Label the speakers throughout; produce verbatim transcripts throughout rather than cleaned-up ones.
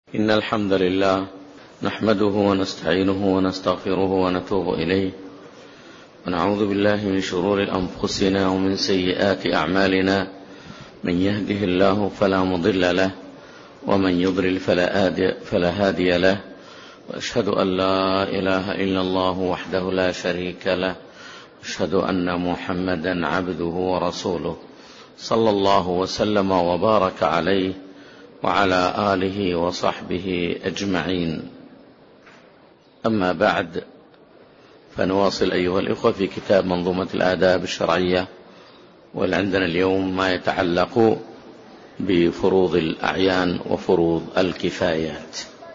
Speaker 1: إن الحمد لله نحمده ونستعينه ونستغفره ونتوب إليه، ونعوذ بالله من شرور أنفسنا ومن سيئات أعمالنا، من يهده الله فلا مضل له ومن يضلل فلا هادي له، وأشهد أن لا إله إلا الله وحده لا شريك له، وأشهد أن محمدا عبده ورسوله صلى الله وسلم وبارك عليه وعلى آله وصحبه أجمعين. أما بعد، فنواصل أيها الإخوة في كتاب منظومة الآداب الشرعية، ولعندنا اليوم ما يتعلق بفروض الأعيان وفروض الكفايات.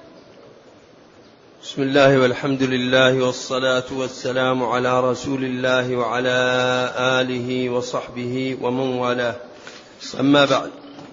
Speaker 2: بسم الله والحمد لله والصلاة والسلام على رسول الله وعلى آله وصحبه ومن والاه، أما بعد،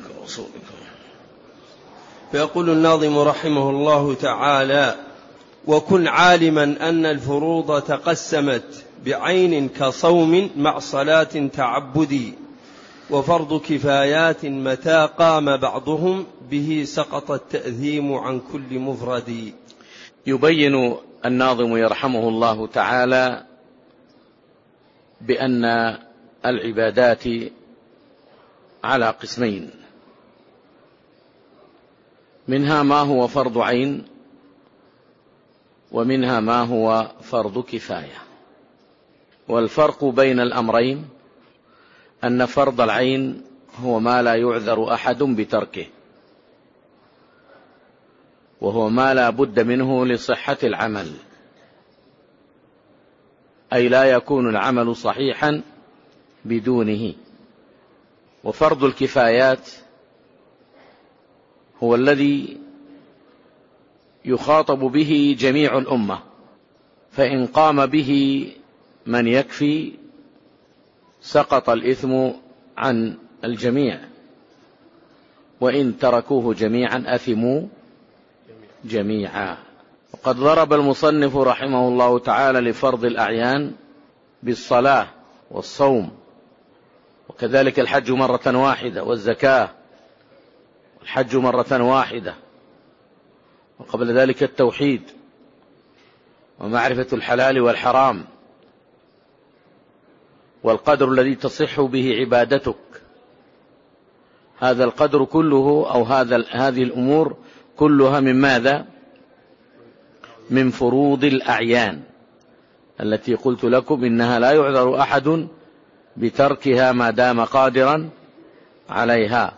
Speaker 2: فيقول الناظم رحمه الله تعالى: وكن عالما أن الفروض تقسمت بعين كصوم مع صلاة تعبدي، وفرض كفايات متى قام بعضهم به سقط التأثيم عن كل مفرد.
Speaker 1: يبين الناظم يرحمه الله تعالى بأن العبادات على قسمين، منها ما هو فرض عين، ومنها ما هو فرض كفاية. والفرق بين الأمرين أن فرض العين هو ما لا يعذر أحد بتركه، وهو ما لا بد منه لصحة العمل، أي لا يكون العمل صحيحا بدونه. وفرض الكفايات هو الذي يخاطب به جميع الأمة، فإن قام به من يكفي سقط الإثم عن الجميع، وإن تركوه جميعا أثموا جميعا. وقد ضرب المصنف رحمه الله تعالى لفرض الأعيان بالصلاة والصوم، وكذلك الحج مرة واحدة، والزكاة الحج مرة واحدة، وقبل ذلك التوحيد ومعرفة الحلال والحرام، والقدر الذي تصح به عبادتك. هذا القدر كله أو هذا هذه الأمور كلها من ماذا؟ من فروض الأعيان التي قلت لكم إنها لا يعذر أحد بتركها ما دام قادرا عليها.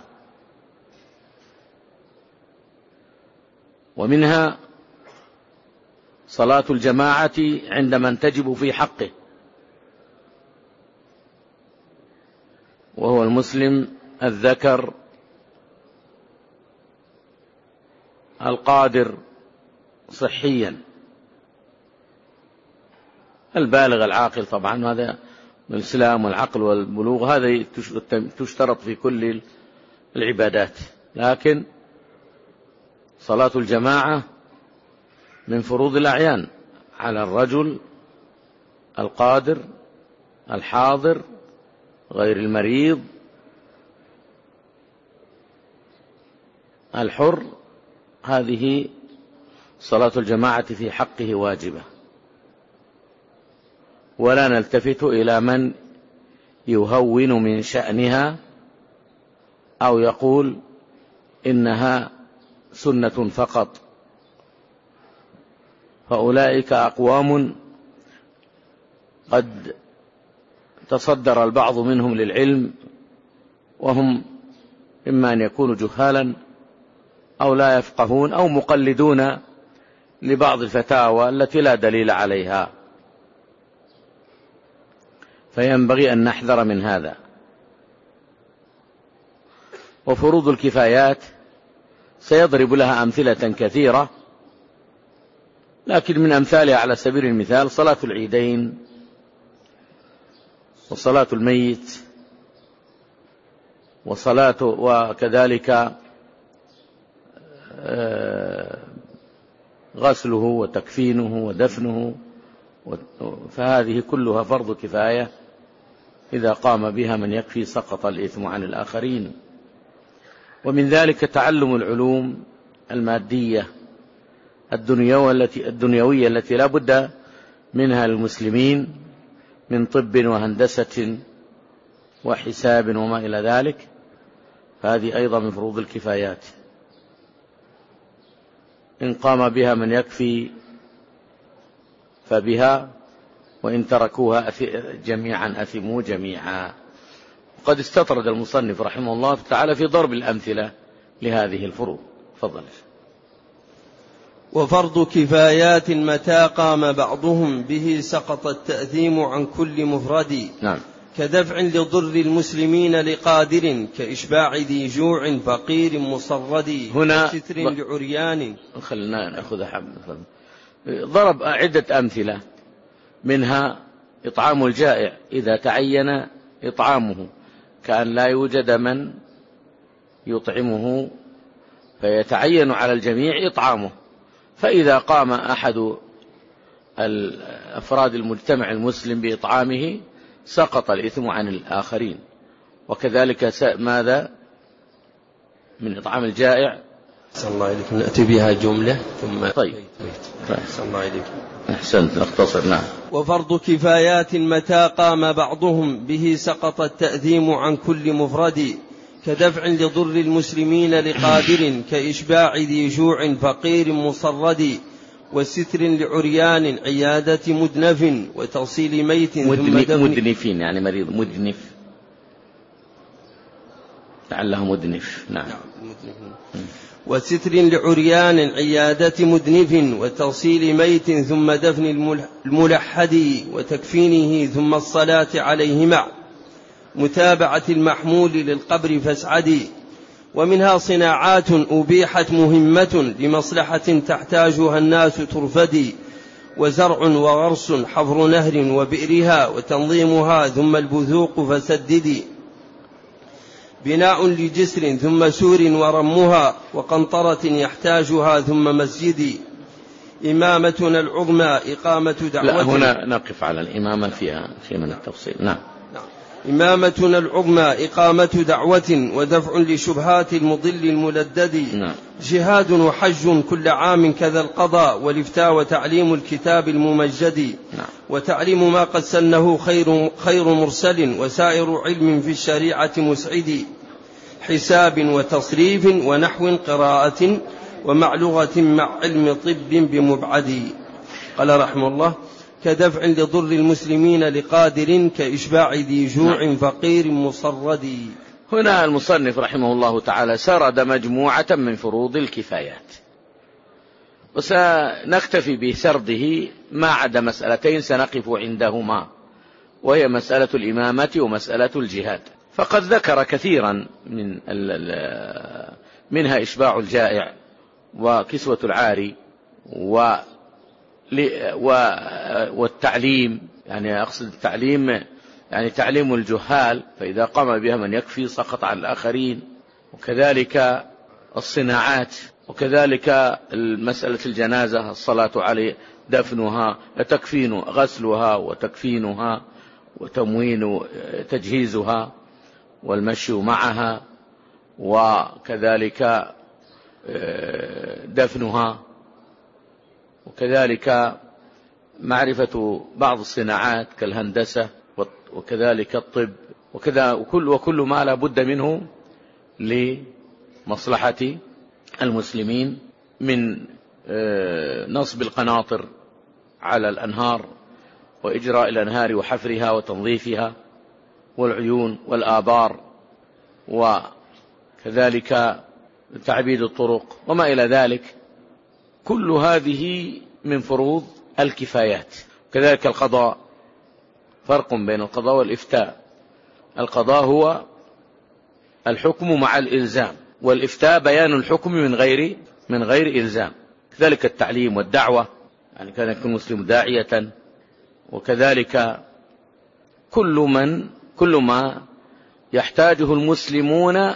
Speaker 1: ومنها صلاة الجماعة عند من تجب في حقه، وهو المسلم الذكر القادر صحيا البالغ العاقل. طبعا هذا من الإسلام والعقل والبلوغ، هذا تشترط في كل العبادات، لكن صلاة الجماعة من فروض الأعيان على الرجل القادر الحاضر غير المريض الحر. هذه صلاة الجماعة في حقه واجبة، ولا نلتفت إلى من يهون من شأنها أو يقول إنها سنة فقط، فأولئك أقوام قد تصدر البعض منهم للعلم، وهم إما أن يكونوا جهالا أو لا يفقهون أو مقلدون لبعض الفتاوى التي لا دليل عليها، فينبغي أن نحذر من هذا. وفروض الكفايات سيضرب لها أمثلة كثيرة، لكن من أمثالها على سبيل المثال صلاة العيدين وصلاة الميت وصلاة وكذلك غسله وتكفينه ودفنه، فهذه كلها فرض كفاية، إذا قام بها من يكفي سقط الإثم عن الآخرين. ومن ذلك تعلم العلوم المادية الدنيوية التي, الدنيوية التي لا بد منها للمسلمين من طب وهندسة وحساب وما إلى ذلك، فهذه أيضا من فروض الكفايات. إن قام بها من يكفي فبها، وإن تركوها جميعا أثموا جميعا. قد استطرد المصنف رحمه الله تعالى في ضرب الأمثلة لهذه الفروض. فضل.
Speaker 2: وفرض كفايات متى قام بعضهم به سقط التأثيم عن كل مفرد.
Speaker 1: نعم.
Speaker 2: كدفع لضر المسلمين لقادر، كإشباع ذي جوع فقير مصرد،
Speaker 1: هنا
Speaker 2: ستر لعريان.
Speaker 1: خلنا نأخذ حب. ضرب عدة أمثلة، منها إطعام الجائع إذا تعين إطعامه، كأن لا يوجد من يطعمه فيتعين على الجميع إطعامه، فإذا قام أحد أفراد المجتمع المسلم بإطعامه سقط الإثم عن الآخرين. وكذلك ماذا من إطعام الجائع؟
Speaker 2: صلى الله عليكم. نأتي بها جملة ثم
Speaker 1: طيب.
Speaker 2: صلى الله عليكم.
Speaker 1: أحسنت، نختصر. نعم.
Speaker 2: وفرض كفايات متى قام بعضهم به سقط التأثيم عن كل مفرد، كدفع لضر المسلمين لقادر، كإشباع ذي جوع فقير مصرد، وستر لعريان عيادة مدنف، وتوصيل ميت ثم دفن.
Speaker 1: مدنفين يعني مريض مدنف، لعله مدنف. نعم.
Speaker 2: وستر لعريان عيادة مدنف، وتوصيل ميت ثم دفن الملحد، وتكفينه ثم الصلاة عليه مع متابعة المحمول للقبر فاسعدي. ومنها صناعات أبيحت مهمة لمصلحة تحتاجها الناس ترفدي، وزرع وغرس حفر نهر وبئرها، وتنظيمها ثم البذوق فسددي. بناء لجسر ثم سور ورمها، وقنطرة يحتاجها ثم مسجدي. إمامتنا العظمى إقامة دعوة.
Speaker 1: لا، هنا نقف على الإمامة فيها شيء من التفصيل. نعم.
Speaker 2: إمامتنا العظمى إقامة دعوة، ودفع لشبهات المضل الملدد.
Speaker 1: نعم.
Speaker 2: جهاد وحج كل عام كذا القضاء، والإفتاء وتعليم الكتاب الممجد.
Speaker 1: نعم.
Speaker 2: وتعليم ما قد سنه خير, خير مرسل، وسائر علم في الشريعة مسعد. حساب وتصريف ونحو قراءة، ومع لغة مع علم طب بمبعد. قال رحمه الله: كدفع لضر المسلمين لقادر، كإشباع ذي جوع فقير مصرد.
Speaker 1: هنا المصنف رحمه الله تعالى سرد مجموعة من فروض الكفايات، وسنكتفي بسرده ما عدا مسألتين سنقف عندهما، وهي مسألة الإمامة ومسألة الجهاد. فقد ذكر كثيرا من منها إشباع الجائع، وكسوة العاري، و والتعليم، يعني أقصد التعليم يعني تعليم الجهال، فإذا قام بها من يكفي سقط على الآخرين. وكذلك الصناعات، وكذلك مسألة الجنازة، الصلاة عليه، دفنها، تكفين غسلها وتكفينها وتموين تجهيزها والمشي معها، وكذلك دفنها، وكذلك معرفة بعض الصناعات كالهندسة، وكذلك الطب، وكذا وكل, وكل ما لا بد منه لمصلحة المسلمين من نصب القناطر على الأنهار، وإجراء الأنهار وحفرها وتنظيفها، والعيون والآبار، وكذلك تعبيد الطرق وما إلى ذلك. كل هذه من فروض الكفايات. كذلك القضاء، فرق بين القضاء والإفتاء. القضاء هو الحكم مع الإلزام، والإفتاء بيان الحكم من غير من غير إلزام. كذلك التعليم والدعوة، يعني كان يكون المسلم داعية. وكذلك كل من كل ما يحتاجه المسلمون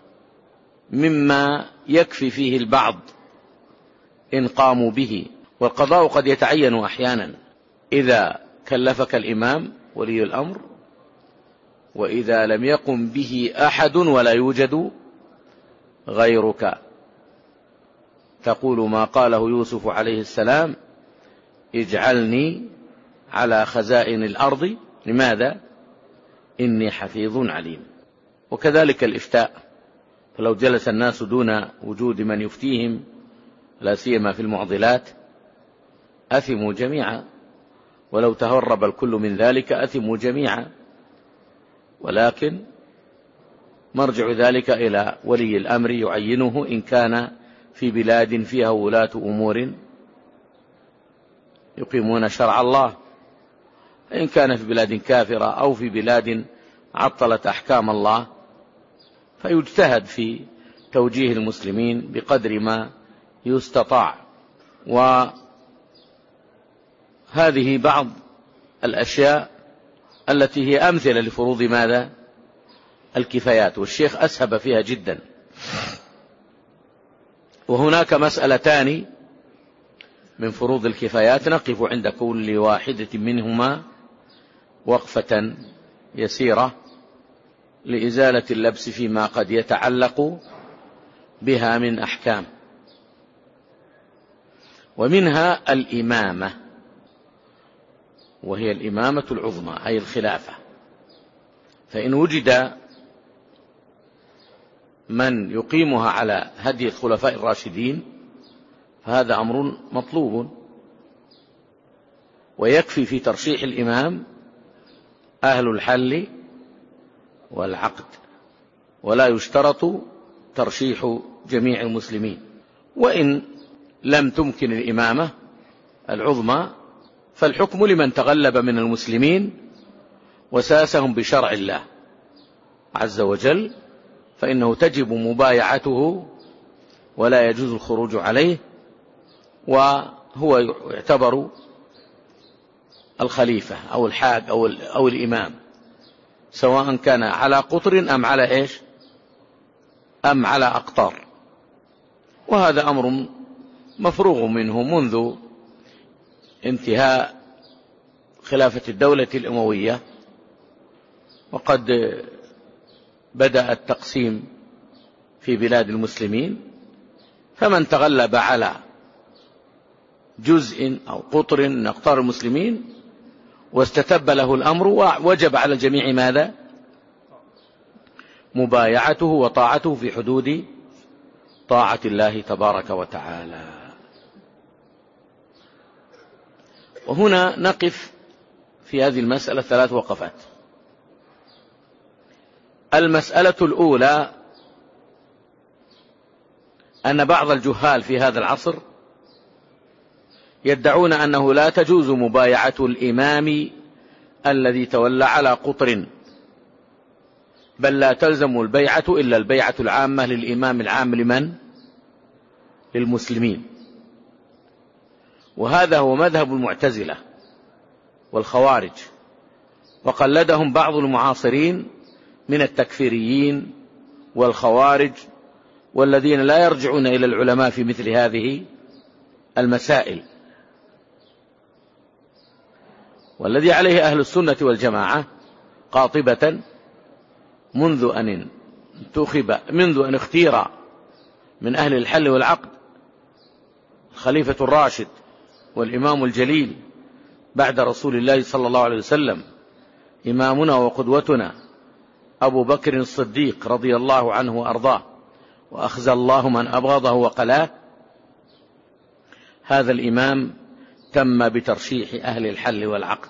Speaker 1: مما يكفي فيه البعض إن قاموا به. والقضاء قد يتعين أحيانا إذا كلفك الإمام ولي الأمر، وإذا لم يقم به أحد ولا يوجد غيرك. تقول ما قاله يوسف عليه السلام: اجعلني على خزائن الأرض. لماذا؟ إني حفيظ عليم. وكذلك الإفتاء، فلو جلس الناس دون وجود من يفتيهم لا سيما في المعضلات أثموا جميعا، ولو تهرب الكل من ذلك أثموا جميعا. ولكن مرجع ذلك إلى ولي الأمر يعينه إن كان في بلاد فيها ولاة أمور يقيمون شرع الله، إن كان في بلاد كافرة أو في بلاد عطلت أحكام الله فيجتهد في توجيه المسلمين بقدر ما يستطاع. وهذه بعض الأشياء التي هي أمثلة لفروض ماذا؟ الكفايات، والشيخ أسهب فيها جدا. وهناك مسألتان من فروض الكفايات نقف عند كل واحدة منهما وقفة يسيرة لإزالة اللبس فيما قد يتعلق بها من أحكام. ومنها الإمامة، وهي الإمامة العظمى أي الخلافة. فإن وجد من يقيمها على هدي الخلفاء الراشدين فهذا أمر مطلوب، ويكفي في ترشيح الإمام أهل الحل والعقد، ولا يشترط ترشيح جميع المسلمين. وإن لم تمكن الإمامة العظمى فالحكم لمن تغلب من المسلمين وساسهم بشرع الله عز وجل، فإنه تجب مبايعته ولا يجوز الخروج عليه، وهو يعتبر الخليفة أو الحاج أو, أو الإمام، سواء كان على قطر أم على إيش أم على أقطار. وهذا أمر مفروغ منه منذ انتهاء خلافة الدولة الأموية، وقد بدأ التقسيم في بلاد المسلمين، فمن تغلب على جزء أو قطر من أقطار المسلمين واستتب له الأمر وجب على الجميع ماذا؟ مبايعته وطاعته في حدود طاعة الله تبارك وتعالى. وهنا نقف في هذه المسألة ثلاث وقفات. المسألة الأولى أن بعض الجهال في هذا العصر يدعون أنه لا تجوز مبايعة الإمام الذي تولى على قطر، بل لا تلزم البيعة إلا البيعة العامة للإمام العام لمن؟ للمسلمين. وهذا هو مذهب المعتزلة والخوارج، وقلدهم بعض المعاصرين من التكفيريين والخوارج والذين لا يرجعون إلى العلماء في مثل هذه المسائل. والذي عليه أهل السنة والجماعة قاطبة منذ أن انتخب منذ أن اختير من أهل الحل والعقد الخليفة الراشد والإمام الجليل بعد رسول الله صلى الله عليه وسلم إمامنا وقدوتنا أبو بكر الصديق رضي الله عنه وأرضاه، وأخزى الله من أبغضه وقلاه. هذا الإمام تم بترشيح أهل الحل والعقد،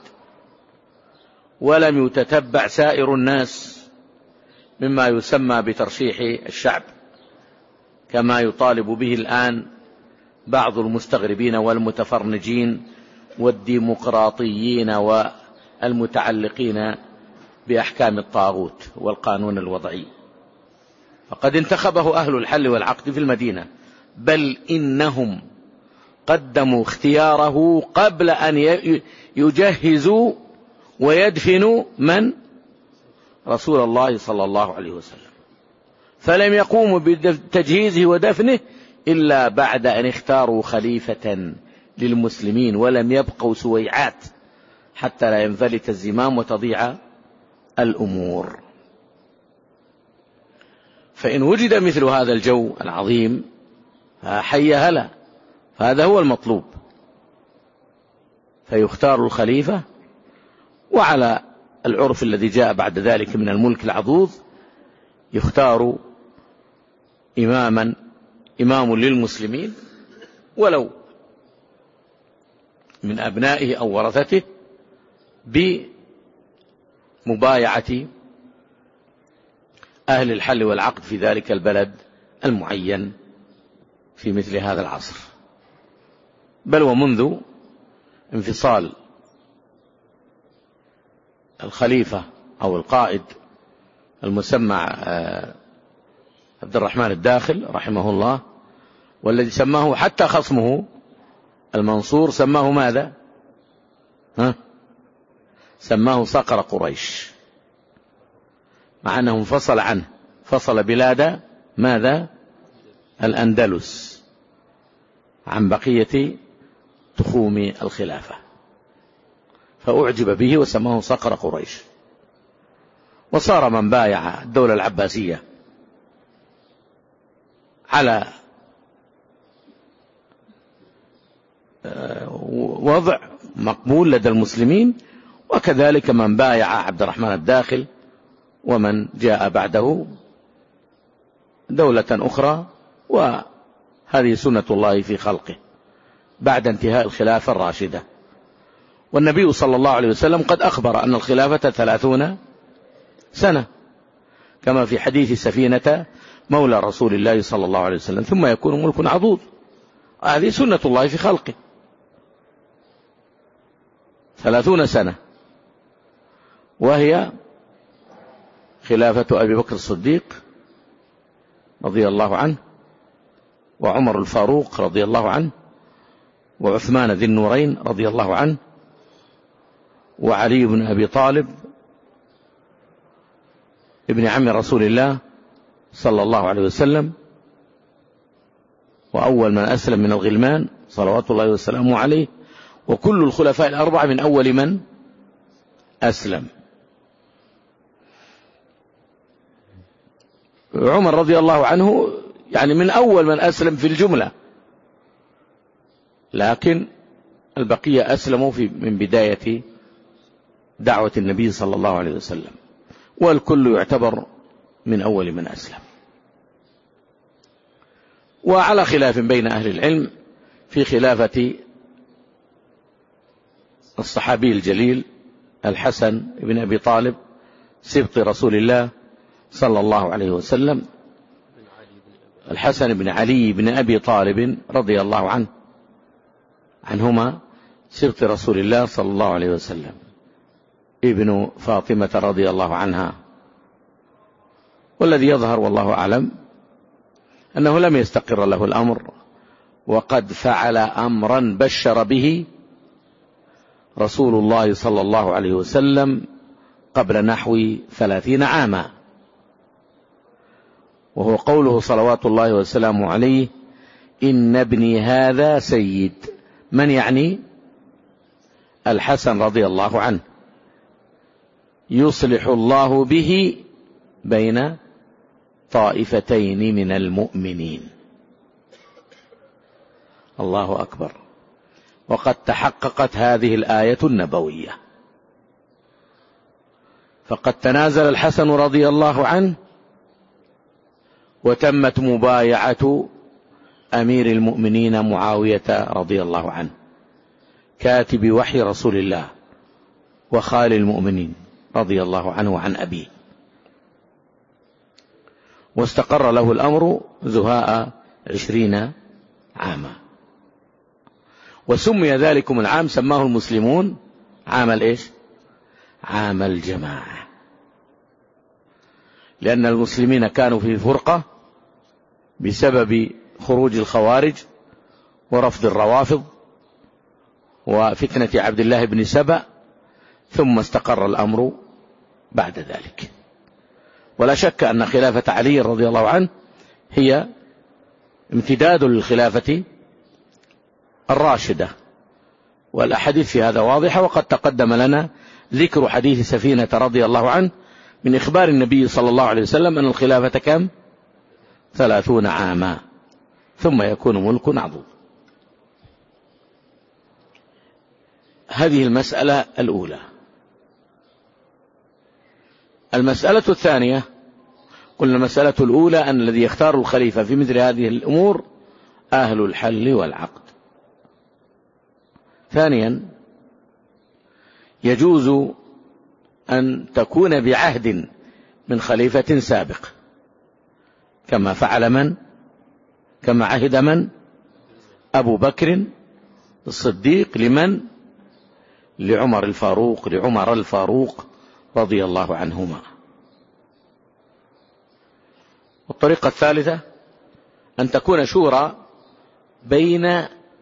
Speaker 1: ولم يتتبع سائر الناس مما يسمى بترشيح الشعب كما يطالب به الآن بعض المستغربين والمتفرنجين والديمقراطيين والمتعلقين بأحكام الطاغوت والقانون الوضعي. فقد انتخبه أهل الحل والعقد في المدينة، بل إنهم قدموا اختياره قبل أن يجهزوا ويدفنوا من؟ رسول الله صلى الله عليه وسلم، فلم يقوموا بتجهيزه ودفنه إلا بعد أن اختاروا خليفة للمسلمين، ولم يبقوا سويعات حتى لا ينفلت الزمام وتضيع الأمور. فإن وجد مثل هذا الجو العظيم حي هلا، هذا هو المطلوب. فيختار الخليفة، وعلى العرف الذي جاء بعد ذلك من الملك العضوض يختار إماما إمام للمسلمين ولو من أبنائه أو ورثته بمبايعة أهل الحل والعقد في ذلك البلد المعين في مثل هذا العصر. بل ومنذ انفصال الخليفة أو القائد المسمى عبد الرحمن الداخل رحمه الله، والذي سماه حتى خصمه المنصور سماه ماذا؟ ها؟ سماه صقر قريش، مع أنه انفصل عنه، فصل بلاد ماذا؟ الأندلس عن بقية تخوم الخلافة، فأعجب به وسماه صقر قريش. وصار من بايع الدولة العباسية على وضع مقبول لدى المسلمين، وكذلك من بايع عبد الرحمن الداخل ومن جاء بعده دولة أخرى. وهذه سنة الله في خلقه بعد انتهاء الخلافة الراشدة. والنبي صلى الله عليه وسلم قد أخبر أن الخلافة ثلاثون سنة، كما في حديث سفينة مولى رسول الله صلى الله عليه وسلم، ثم يكون ملك عضوض. هذه سنة الله في خلقه، ثلاثون سنة، وهي خلافة أبي بكر الصديق رضي الله عنه، وعمر الفاروق رضي الله عنه، وعثمان ذي النورين رضي الله عنه، وعلي بن أبي طالب ابن عم رسول الله صلى الله عليه وسلم، وأول من أسلم من الغلمان صلوات الله وسلامه عليه، وكل الخلفاء الأربعة من أول من أسلم. عمر رضي الله عنه يعني من أول من أسلم في الجملة، لكن البقية أسلموا في من بداية دعوة النبي صلى الله عليه وسلم، والكل يعتبر من أول من أسلم. وعلى خلاف بين أهل العلم في خلافة الصحابي الجليل الحسن بن أبي طالب سبط رسول الله صلى الله عليه وسلم، الحسن بن علي بن أبي طالب رضي الله عنه عنهما سبط رسول الله صلى الله عليه وسلم، ابن فاطمة رضي الله عنها. والذي يظهر والله أعلم أنه لم يستقر له الأمر، وقد فعل أمرا بشر به رسول الله صلى الله عليه وسلم قبل نحو ثلاثين عاما، وهو قوله صلوات الله وسلامه عليه: إن ابني هذا سيد. من يعني؟ الحسن رضي الله عنه، يصلح الله به بين طائفتين من المؤمنين. الله أكبر. وقد تحققت هذه الآية النبوية، فقد تنازل الحسن رضي الله عنه، وتمت مبايعة أمير المؤمنين معاوية رضي الله عنه كاتب وحي رسول الله وخال المؤمنين رضي الله عنه عن أبيه، واستقر له الأمر زهاء عشرين عاما. وسمي ذلكم العام سماه المسلمون عام الإيش؟ عام الجماعة، لأن المسلمين كانوا في فرقة بسبب خروج الخوارج ورفض الروافض وفتنة عبد الله بن سبأ، ثم استقر الأمر بعد ذلك. ولا شك أن خلافة علي رضي الله عنه هي امتداد للخلافة الراشدة، والأحاديث في هذا واضحة. وقد تقدم لنا ذكر حديث سفينة رضي الله عنه من إخبار النبي صلى الله عليه وسلم أن الخلافة كم؟ ثلاثون عاما، ثم يكون ملك عضوض. هذه المسألة الأولى. المسألة الثانية، قلنا المسألة الأولى أن الذي يختار الخليفة في مثل هذه الأمور أهل الحل والعقد. ثانيا، يجوز أن تكون بعهد من خليفة سابق، كما فعل من؟ كما عهد من؟ أبو بكر الصديق لمن؟ لعمر الفاروق لعمر الفاروق رضي الله عنهما. والطريقة الثالثة أن تكون شورى بين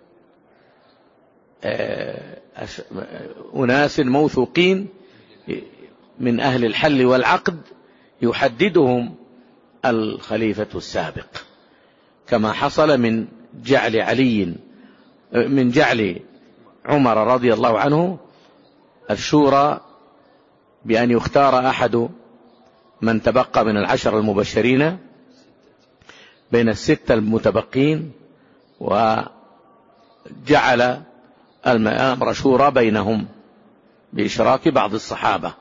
Speaker 1: أناس موثوقين من أهل الحل والعقد يحددهم الخليفة السابق، كما حصل من جعل علي من جعل عمر رضي الله عنه الشورى بأن يختار أحد من تبقى من العشر المبشرين بين الستة المتبقين، وجعل الأمر شورى بينهم بإشراك بعض الصحابة،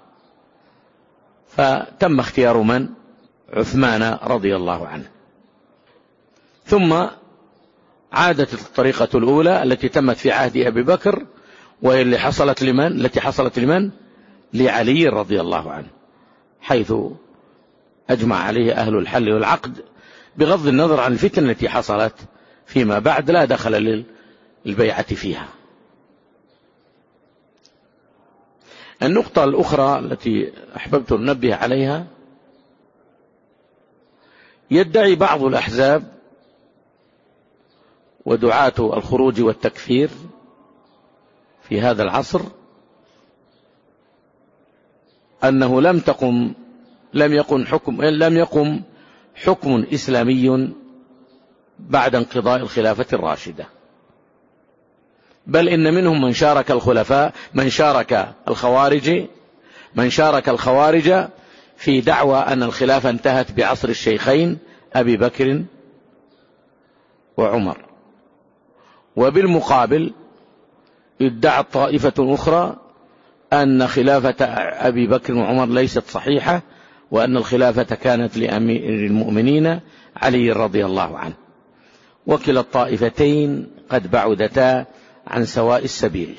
Speaker 1: فتم اختيار من؟ عثمان رضي الله عنه. ثم عادت الطريقة الأولى التي تمت في عهد أبي بكر، وهي اللي حصلت لمن؟ التي حصلت لمن؟ لعلي رضي الله عنه، حيث أجمع عليه أهل الحل والعقد بغض النظر عن الفتن التي حصلت فيما بعد لا دخل للبيعة فيها. النقطة الأخرى التي أحببت أن أنبه عليها، يدعي بعض الأحزاب ودعاة الخروج والتكفير في هذا العصر أنه لم تقم لم يقم حكم لم يقم حكم إسلامي بعد انقضاء الخلافة الراشدة، بل إن منهم من شارك الخلفاء من شارك الخوارج من شارك الخوارج في دعوى أن الخلافة انتهت بعصر الشيخين أبي بكر وعمر. وبالمقابل ادعت طائفة أخرى أن خلافة أبي بكر وعمر ليست صحيحة، وأن الخلافة كانت لأمير المؤمنين علي رضي الله عنه. وكلا الطائفتين قد بعدتا عن سواء السبيل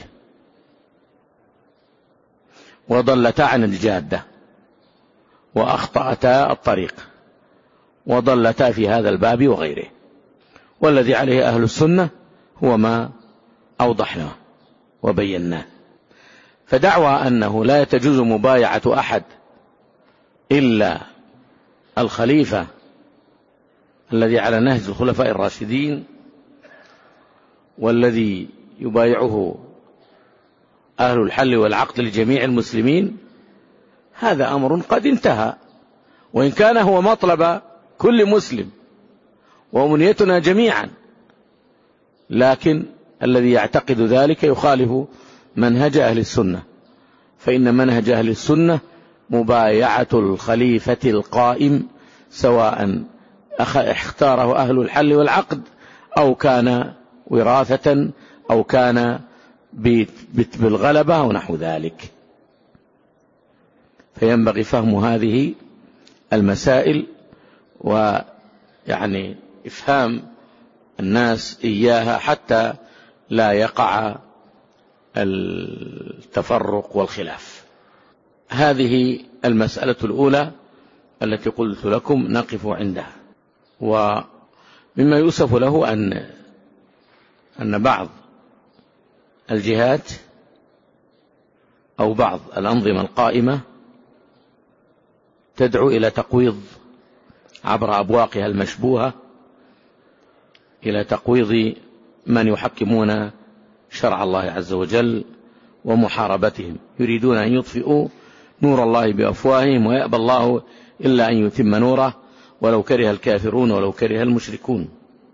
Speaker 1: وضلتا عن الجادة وأخطأتا الطريق وضلتا في هذا الباب وغيره. والذي عليه أهل السنة هو ما أوضحناه وبيناه. فدعوى أنه لا تجوز مبايعة أحد إلا الخليفة الذي على نهج الخلفاء الراشدين، والذي يبايعه أهل الحل والعقد لجميع المسلمين، هذا أمر قد انتهى، وإن كان هو مطلب كل مسلم وأمنيتنا جميعا، لكن الذي يعتقد ذلك يخالف منهج أهل السنة، فإن منهج أهل السنة مبايعة الخليفة القائم، سواء اختاره أهل الحل والعقد أو كان وراثة أو كان بالغلبة أو نحو ذلك. فينبغي فهم هذه المسائل ويعني إفهام الناس إياها حتى لا يقع التفرق والخلاف. هذه المسألة الأولى التي قلت لكم نقف عندها. ومما يؤسف له أن أن بعض الجهات أو بعض الأنظمة القائمة تدعو إلى تقويض عبر أبواقها المشبوهة، إلى تقويض من يحكمون شرع الله عز وجل ومحاربتهم. يريدون أن يطفئوا نور الله بأفواههم ويأبى الله إلا أن يتم نوره ولو كره الكافرون ولو كره المشركون.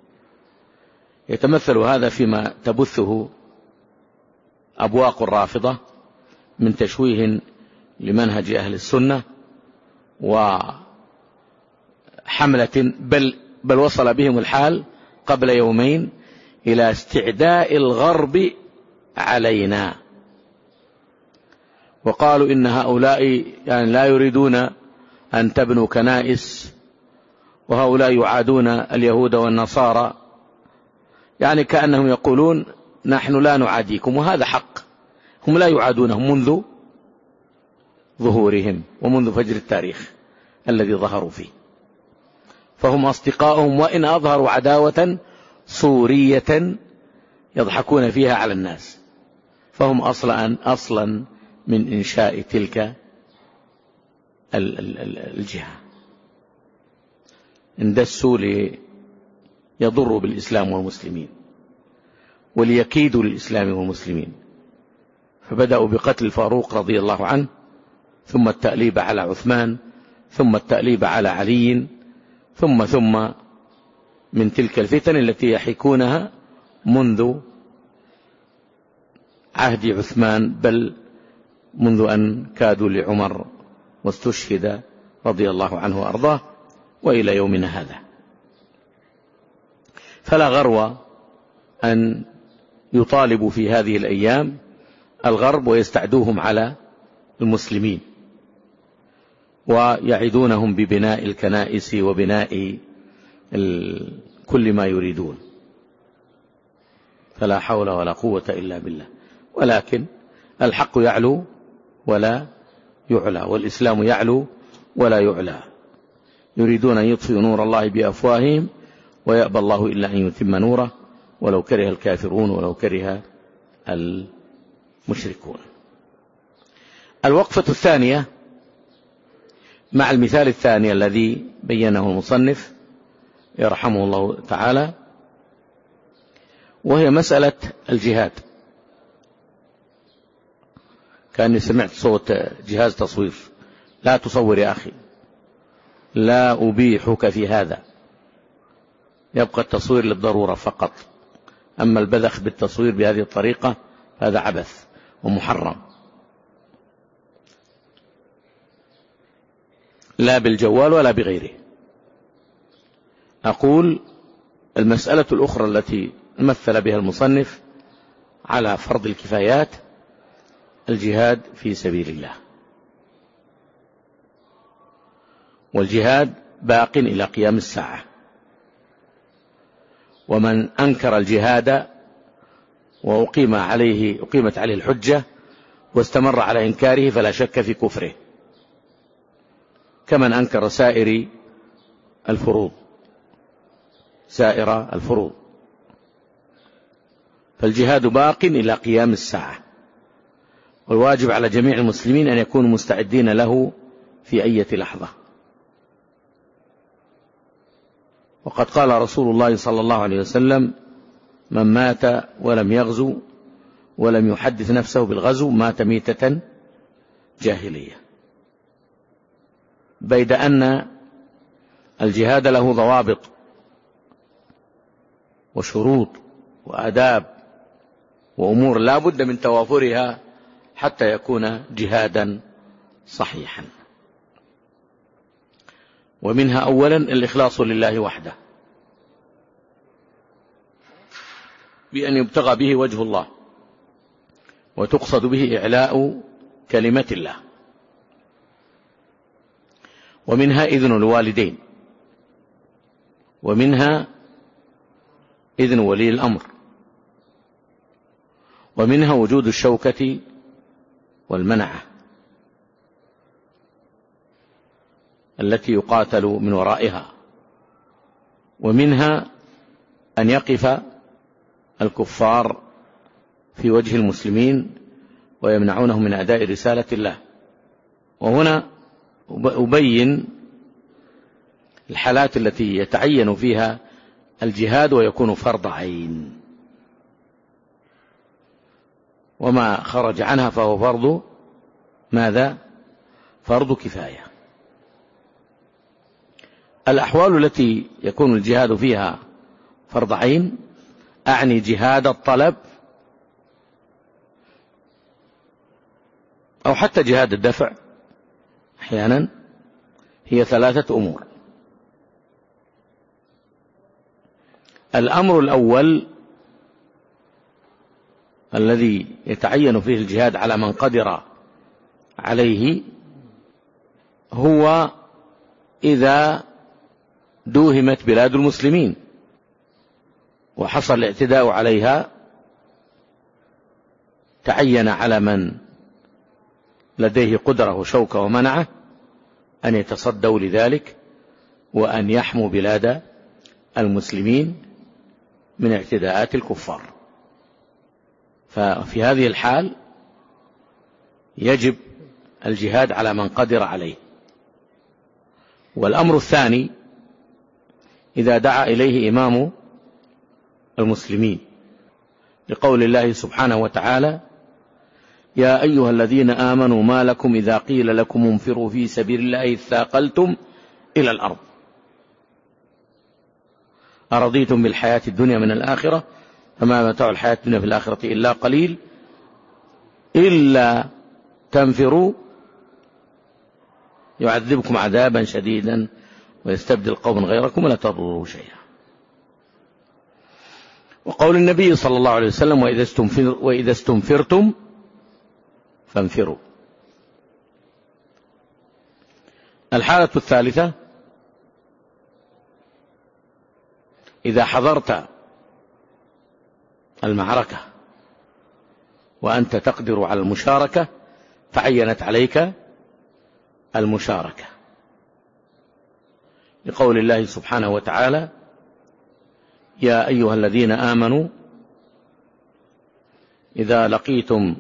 Speaker 1: يتمثل هذا فيما تبثه أبواق الرافضة من تشويه لمنهج أهل السنة وحملة، بل, بل وصل بهم الحال قبل يومين إلى استعداء الغرب علينا، وقالوا إن هؤلاء يعني لا يريدون أن تبنوا كنائس، وهؤلاء يعادون اليهود والنصارى، يعني كأنهم يقولون نحن لا نعاديكم، وهذا حق، هم لا يعادونهم منذ ظهورهم ومنذ فجر التاريخ الذي ظهروا فيه، فهم أصدقائهم وإن أظهروا عداوة صورية يضحكون فيها على الناس، فهم أصلا أصلا من إنشاء تلك الجهة، اندسوا ليضروا بالإسلام والمسلمين وليكيدوا للإسلام والمسلمين، فبدأوا بقتل الفاروق رضي الله عنه، ثم التأليب على عثمان، ثم التأليب على علي، ثم ثم من تلك الفتن التي يحكونها منذ عهد عثمان، بل منذ أن كادوا لعمر واستشهد رضي الله عنه وأرضاه وإلى يومنا هذا. فلا غرو أن يطالبوا في هذه الأيام الغرب ويستعدوهم على المسلمين ويعدونهم ببناء الكنائس وبناء كل ما يريدون، فلا حول ولا قوة إلا بالله. ولكن الحق يعلو ولا يعلى، والإسلام يعلو ولا يعلى، يريدون أن يطفئوا نور الله بأفواههم ويأبى الله إلا أن يتم نوره ولو كره الكافرون ولو كره المشركون. الوقفة الثانية مع المثال الثاني الذي بينه المصنف يرحمه الله تعالى، وهي مسألة الجهاد. كأني سمعت صوت جهاز تصوير، لا تصور يا أخي، لا أبيحك في هذا، يبقى التصوير للضرورة فقط، أما البذخ بالتصوير بهذه الطريقة هذا عبث ومحرم، لا بالجوال ولا بغيره. أقول المسألة الأخرى التي مثل بها المصنف على فرض الكفايات الجهاد في سبيل الله، والجهاد باق إلى قيام الساعة، ومن أنكر الجهاد وأقيم عليه أقيمت عليه الحجة واستمر على إنكاره فلا شك في كفره، كمن أنكر سائر الفروض سائر الفروض فالجهاد باق إلى قيام الساعة، والواجب على جميع المسلمين أن يكونوا مستعدين له في أي لحظة. وقد قال رسول الله صلى الله عليه وسلم: من مات ولم يغزو ولم يحدث نفسه بالغزو مات ميتة جاهلية، بيد أن الجهاد له ضوابط وشروط وآداب وأمور لا بد من توافرها حتى يكون جهادا صحيحا. ومنها أولا الإخلاص لله وحده، بأن يبتغى به وجه الله وتقصد به إعلاء كلمة الله. ومنها إذن الوالدين، ومنها إذن ولي الأمر، ومنها وجود الشوكة والمنعة التي يقاتل من ورائها، ومنها أن يقف الكفار في وجه المسلمين ويمنعونهم من أداء رسالة الله. وهنا أبين الحالات التي يتعين فيها الجهاد ويكون فرض عين، وما خرج عنها فهو فرض ماذا؟ فرض كفاية. الأحوال التي يكون الجهاد فيها فرض عين، أعني جهاد الطلب أو حتى جهاد الدفع أحيانا، هي ثلاثة أمور. الأمر الأول الذي يتعين فيه الجهاد على من قدر عليه هو إذا دوهمت بلاد المسلمين وحصل الاعتداء عليها، تعين على من لديه قدرة وشوكة ومنعه أن يتصدوا لذلك وأن يحموا بلاد المسلمين من اعتداءات الكفار. ففي هذه الحال يجب الجهاد على من قدر عليه. والأمر الثاني إذا دعا إليه إمام المسلمين، لقول الله سبحانه وتعالى: يا أيها الذين آمنوا ما لكم إذا قيل لكم انفروا في سبيل الله اثاقلتم إلى الأرض أرضيتم بالحياة الدنيا من الآخرة فما متاع الحياة الدنيا في الآخرة إلا قليل إلا تنفروا يعذبكم عذابا شديدا ويستبدل قوما غيركم ولا تضروا شيئا. وقول النبي صلى الله عليه وسلم: وإذا استنفر وإذا استنفرتم فانفروا. الحالة الثالثة إذا حضرت المعركة وأنت تقدر على المشاركة تعينت عليك المشاركة، لقول الله سبحانه وتعالى: يا أيها الذين آمنوا إذا لقيتم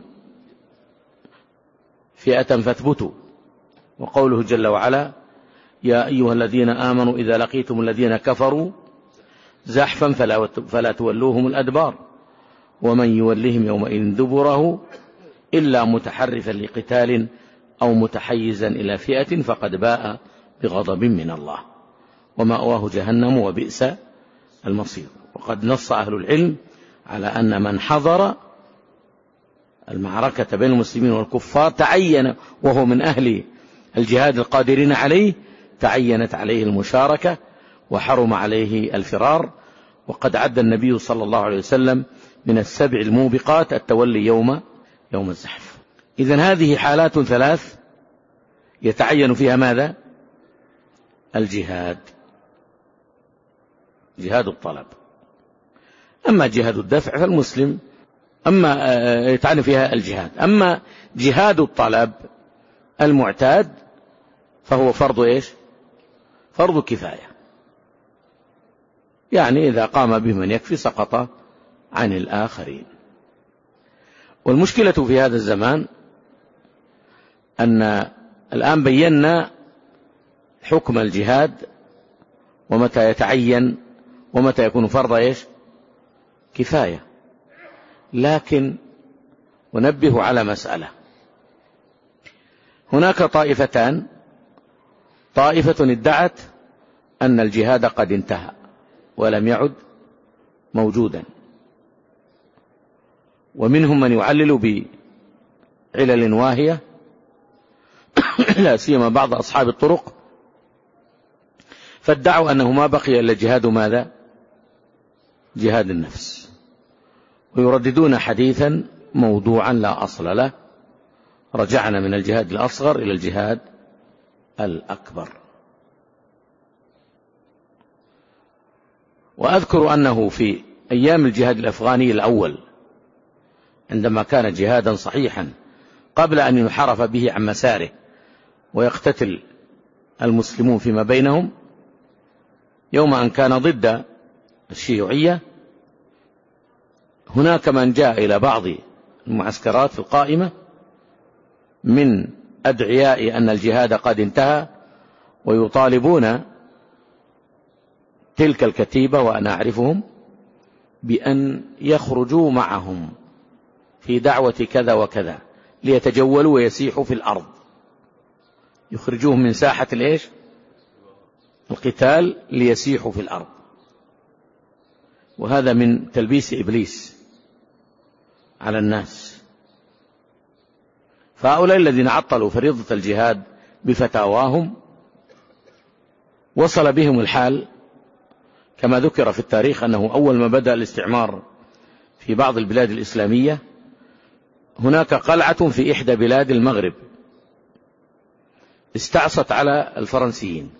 Speaker 1: فئة فاثبتوا. وقوله جل وعلا: يا أيها الذين آمنوا إذا لقيتم الذين كفروا زحفا فلا, فلا تولوهم الأدبار ومن يولهم يومئذ دبره إلا متحرفا لقتال أو متحيزا إلى فئة فقد باء بغضب من الله ومأواه جهنم وبئس المصير. وقد نص أهل العلم على أن من حضر المعركة بين المسلمين والكفار تعين وهو من أهل الجهاد القادرين عليه تعينت عليه المشاركة وحرم عليه الفرار. وقد عد النبي صلى الله عليه وسلم من السبع الموبقات التولي يوم يوم الزحف. إذن هذه حالات ثلاث يتعين فيها ماذا؟ الجهاد، جهاد الطلب. أما جهاد الدفع فالمسلم أما يتعين فيها الجهاد. أما جهاد الطلب المعتاد فهو فرض إيش؟ فرض كفاية، يعني إذا قام به من يكفي سقط عن الآخرين. والمشكلة في هذا الزمان أن الآن بينا حكم الجهاد ومتى يتعين ومتى يكون فرض إيش؟ كفاية. لكن ونبه على مسألة: هناك طائفتان، طائفة ادعت أن الجهاد قد انتهى ولم يعد موجودا، ومنهم من يعلل بعلل واهية لا سيما بعض أصحاب الطرق، فادعوا أنه ما بقي إلا جهاد ماذا؟ جهاد النفس، ويرددون حديثا موضوعا لا أصل له: رجعنا من الجهاد الأصغر إلى الجهاد الأكبر. وأذكر أنه في أيام الجهاد الأفغاني الأول عندما كان جهادا صحيحا قبل أن ينحرف به عن مساره ويقتتل المسلمون فيما بينهم، يوم أن كان ضد الشيوعية، هناك من جاء إلى بعض المعسكرات القائمة من أدعياء أن الجهاد قد انتهى ويطالبون تلك الكتيبة وأنا أعرفهم بأن يخرجوا معهم في دعوة كذا وكذا ليتجولوا ويسيحوا في الأرض، يخرجوهم من ساحة الإيش؟ القتال ليسيحوا في الأرض. وهذا من تلبيس إبليس على الناس. فهؤلاء الذين عطلوا فريضة الجهاد بفتاواهم وصل بهم الحال كما ذكر في التاريخ أنه أول ما بدأ الاستعمار في بعض البلاد الإسلامية هناك قلعة في إحدى بلاد المغرب استعصت على الفرنسيين،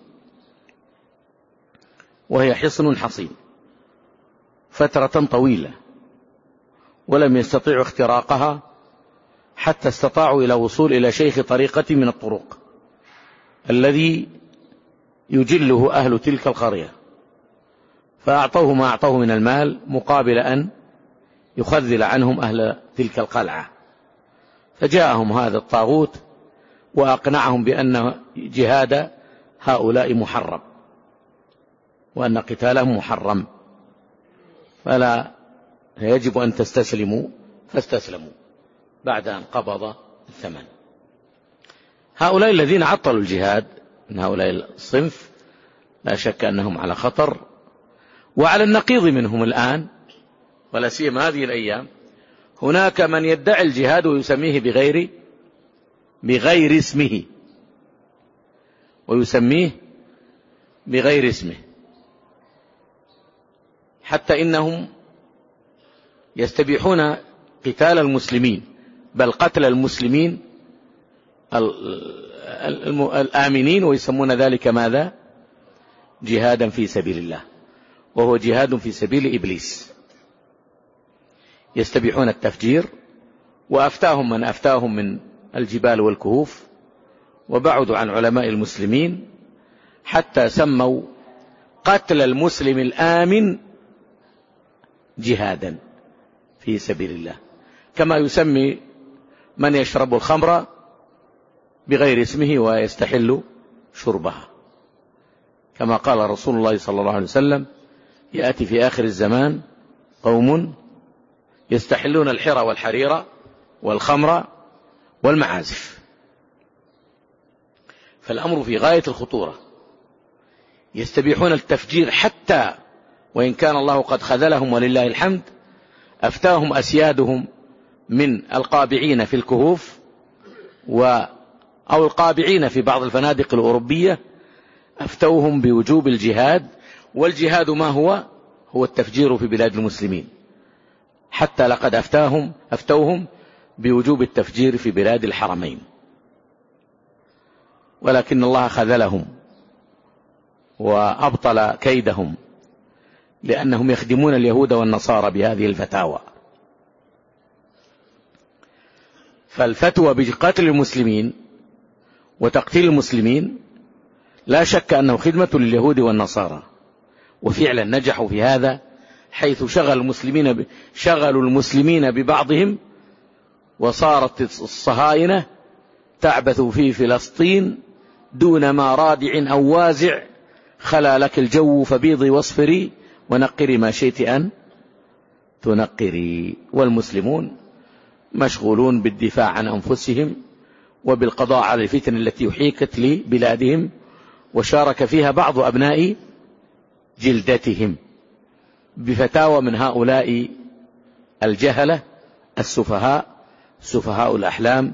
Speaker 1: وهي حصن حصين فترة طويلة، ولم يستطيعوا اختراقها حتى استطاعوا إلى وصول إلى شيخ طريقة من الطرق الذي يجله أهل تلك القرية، فأعطوه ما أعطوه من المال مقابل أن يخذل عنهم أهل تلك القلعة. فجاءهم هذا الطاغوت وأقنعهم بأن جهاد هؤلاء محرم، وأن قتالهم محرم، فلا يجب أن تستسلموا، فاستسلموا بعد أن قبض الثمن. هؤلاء الذين عطلوا الجهاد من هؤلاء الصنف لا شك أنهم على خطر، وعلى النقيض منهم الآن ولا سيما هذه الأيام هناك من يدعي الجهاد ويسميه بغير بغير اسمه ويسميه بغير اسمه، حتى إنهم يستبيحون قتال المسلمين، بل قتل المسلمين الآمنين، ويسمون ذلك ماذا؟ جهادا في سبيل الله، وهو جهاد في سبيل إبليس. يستبيحون التفجير، وأفتاهم من أفتاهم من الجبال والكهوف، وبعدوا عن علماء المسلمين حتى سموا قتل المسلم الآمن جهادا في سبيل الله، كما يسمي من يشرب الخمر بغير اسمه ويستحل شربها، كما قال رسول الله صلى الله عليه وسلم: يأتي في آخر الزمان قوم يستحلون الحرى والحرير والخمر والمعازف. فالأمر في غاية الخطورة. يستبيحون التفجير حتى وإن كان الله قد خذلهم ولله الحمد، أفتاهم أسيادهم من القابعين في الكهوف و أو القابعين في بعض الفنادق الأوروبية، أفتوهم بوجوب الجهاد. والجهاد ما هو؟ هو التفجير في بلاد المسلمين، حتى لقد أفتاهم أفتوهم بوجوب التفجير في بلاد الحرمين، ولكن الله خذلهم وأبطل كيدهم، لأنهم يخدمون اليهود والنصارى بهذه الفتاوى. فالفتوى بقتل المسلمين وتقتيل المسلمين لا شك أنه خدمة لليهود والنصارى، وفعلا نجحوا في هذا، حيث شغل المسلمين شغلوا المسلمين ببعضهم، وصارت الصهاينة تعبث في فلسطين دون ما رادع أو وازع، خلا لك الجو فبيضي واصفري ونقري ما شئت أن تنقري. والمسلمون مشغولون بالدفاع عن أنفسهم وبالقضاء على الفتن التي يحيكت لبلادهم، وشارك فيها بعض أبناء جلدتهم بفتاوى من هؤلاء الجهلة السفهاء، سفهاء الأحلام،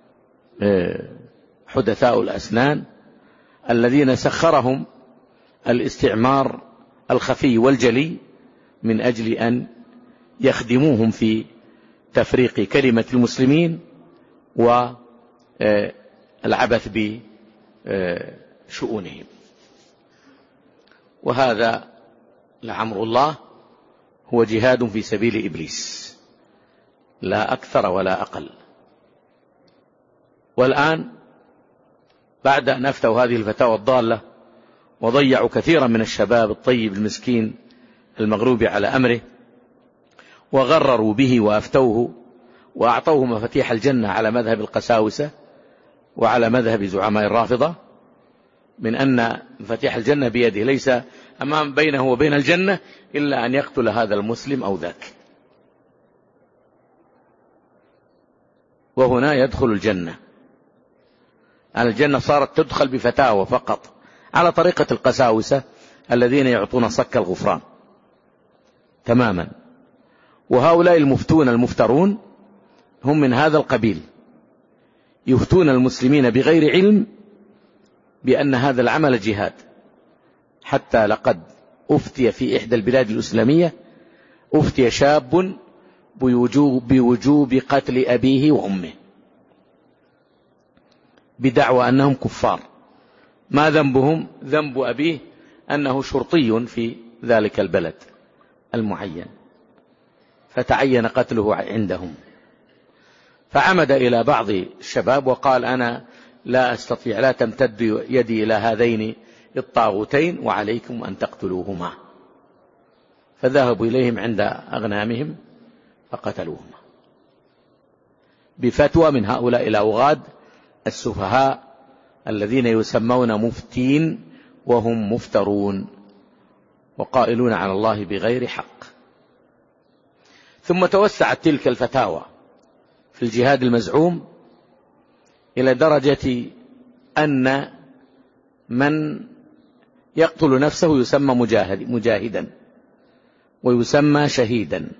Speaker 1: حدثاء الأسنان، الذين سخرهم الاستعمار الخفي والجلي من أجل أن يخدموهم في تفريق كلمة المسلمين والعبث بشؤونهم. وهذا لعمر الله هو جهاد في سبيل إبليس، لا أكثر ولا أقل. والآن بعد أن أفتوا هذه الفتاوى الضالة وضيعوا كثيرا من الشباب الطيب المسكين المغلوب على أمره، وغرروا به وأفتوه وأعطوه مفاتيح الجنة على مذهب القساوسة وعلى مذهب زعماء الرافضة، من أن مفاتيح الجنة بيده، ليس أمام بينه وبين الجنة إلا أن يقتل هذا المسلم أو ذاك، وهنا يدخل الجنة. الجنة صارت تدخل بفتاوى فقط، على طريقة القساوسة الذين يعطون صك الغفران تماما. وهؤلاء المفتون المفترون هم من هذا القبيل، يفتون المسلمين بغير علم بأن هذا العمل جهاد، حتى لقد أفتي في إحدى البلاد الإسلامية، أفتي شاب بوجوب, بوجوب قتل أبيه وأمه بدعوى أنهم كفار. ما ذنبهم؟ ذنب أبيه أنه شرطي في ذلك البلد المعين، فتعين قتله عندهم. فعمد إلى بعض الشباب وقال: أنا لا أستطيع، لا تمتد يدي إلى هذين الطاغوتين، وعليكم أن تقتلوهما. فذهبوا إليهم عند أغنامهم فقتلوهما بفتوى من هؤلاء الأوغاد السفهاء الذين يسمون مفتين وهم مفترون وقائلون على الله بغير حق. ثم توسعت تلك الفتاوى في الجهاد المزعوم إلى درجة أن من يقتل نفسه يسمى مجاهد مجاهدا ويسمى شهيدا،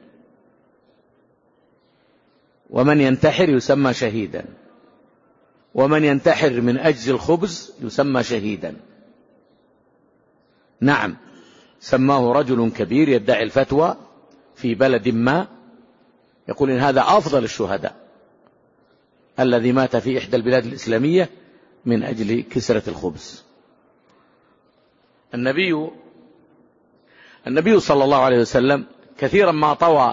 Speaker 1: ومن ينتحر يسمى شهيدا، ومن ينتحر من أجل الخبز يسمى شهيدا. نعم، سماه رجل كبير يدعي الفتوى في بلد ما، يقول إن هذا أفضل الشهداء الذي مات في إحدى البلاد الإسلامية من أجل كسرة الخبز. النبي النبي صلى الله عليه وسلم كثيرا ما طوى،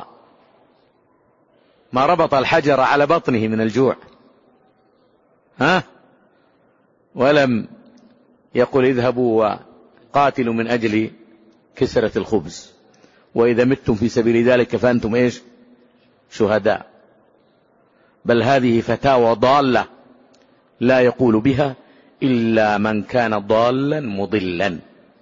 Speaker 1: ما ربط الحجر على بطنه من الجوع، ها ولم يقل اذهبوا وقاتلوا من أجل كسرة الخبز، وإذا متم في سبيل ذلك فأنتم إيش؟ شهداء. بل هذه فتاوى ضالة لا يقول بها إلا من كان ضالا مضلا.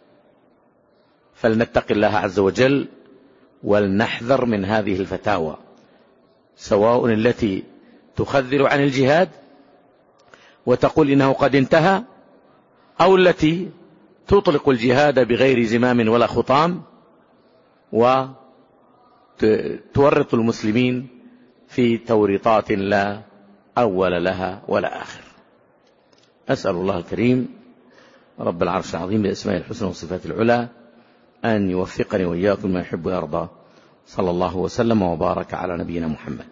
Speaker 1: فلنتق الله عز وجل ولنحذر من هذه الفتاوى، سواء التي تخذل عن الجهاد وتقول إنه قد انتهى، أو التي تطلق الجهاد بغير زمام ولا خطام وتورط المسلمين في توريطات لا أول لها ولا آخر. أسأل الله الكريم رب العرش العظيم بأسماء الحسنى والصفات العلى أن يوفقني وإياكم ما يحب ويرضى. صلى الله وسلم وبارك على نبينا محمد.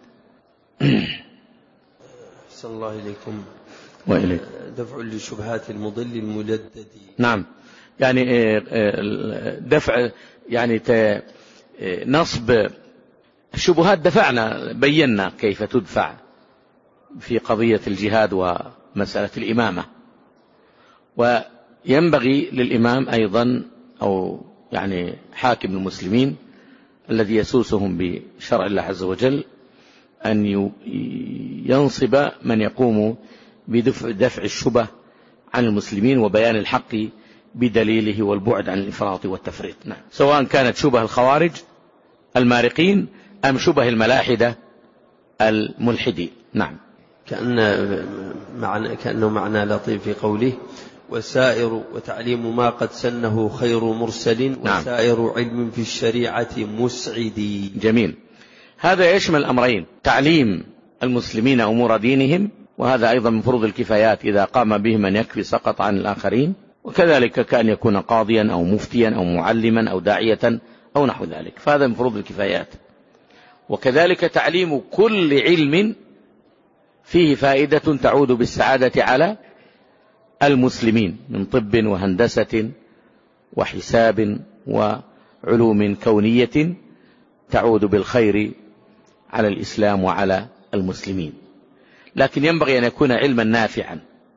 Speaker 2: أحسن الله إليكم.
Speaker 1: وإليك.
Speaker 2: دفع لشبهات المضل الملدد.
Speaker 1: نعم، يعني دفع، يعني نصب الشبهات دفعنا، بينا كيف تدفع في قضية الجهاد ومسألة الإمامة. وينبغي للإمام أيضا، أو يعني حاكم المسلمين الذي يسوسهم بشرع الله عز وجل، أن ينصب من يقوم بدفع الشبه عن المسلمين وبيان الحق بدليله والبعد عن الإفراط والتفريط. نعم. سواء كانت شبه الخوارج المارقين أم شبه الملاحدة الملحدين. نعم.
Speaker 2: كأن معنى كأنه معنى لطيف في قوله وسائر وتعليم ما قد سنه خير مرسل. نعم. وسائر علم في الشريعة مسعدي.
Speaker 1: جميل. هذا يشمل أمرين: تعليم المسلمين أمور دينهم، وهذا أيضا من فروض الكفايات، إذا قام به من يكفي سقط عن الآخرين. وكذلك كان يكون قاضيا أو مفتيا أو معلما أو داعية أو نحو ذلك، فهذا من فروض الكفايات. وكذلك تعليم كل علم فيه فائدة تعود بالسعادة على المسلمين من طب وهندسة وحساب وعلوم كونية تعود بالخير على الإسلام وعلى المسلمين. لكن ينبغي أن يكون علما نافعا،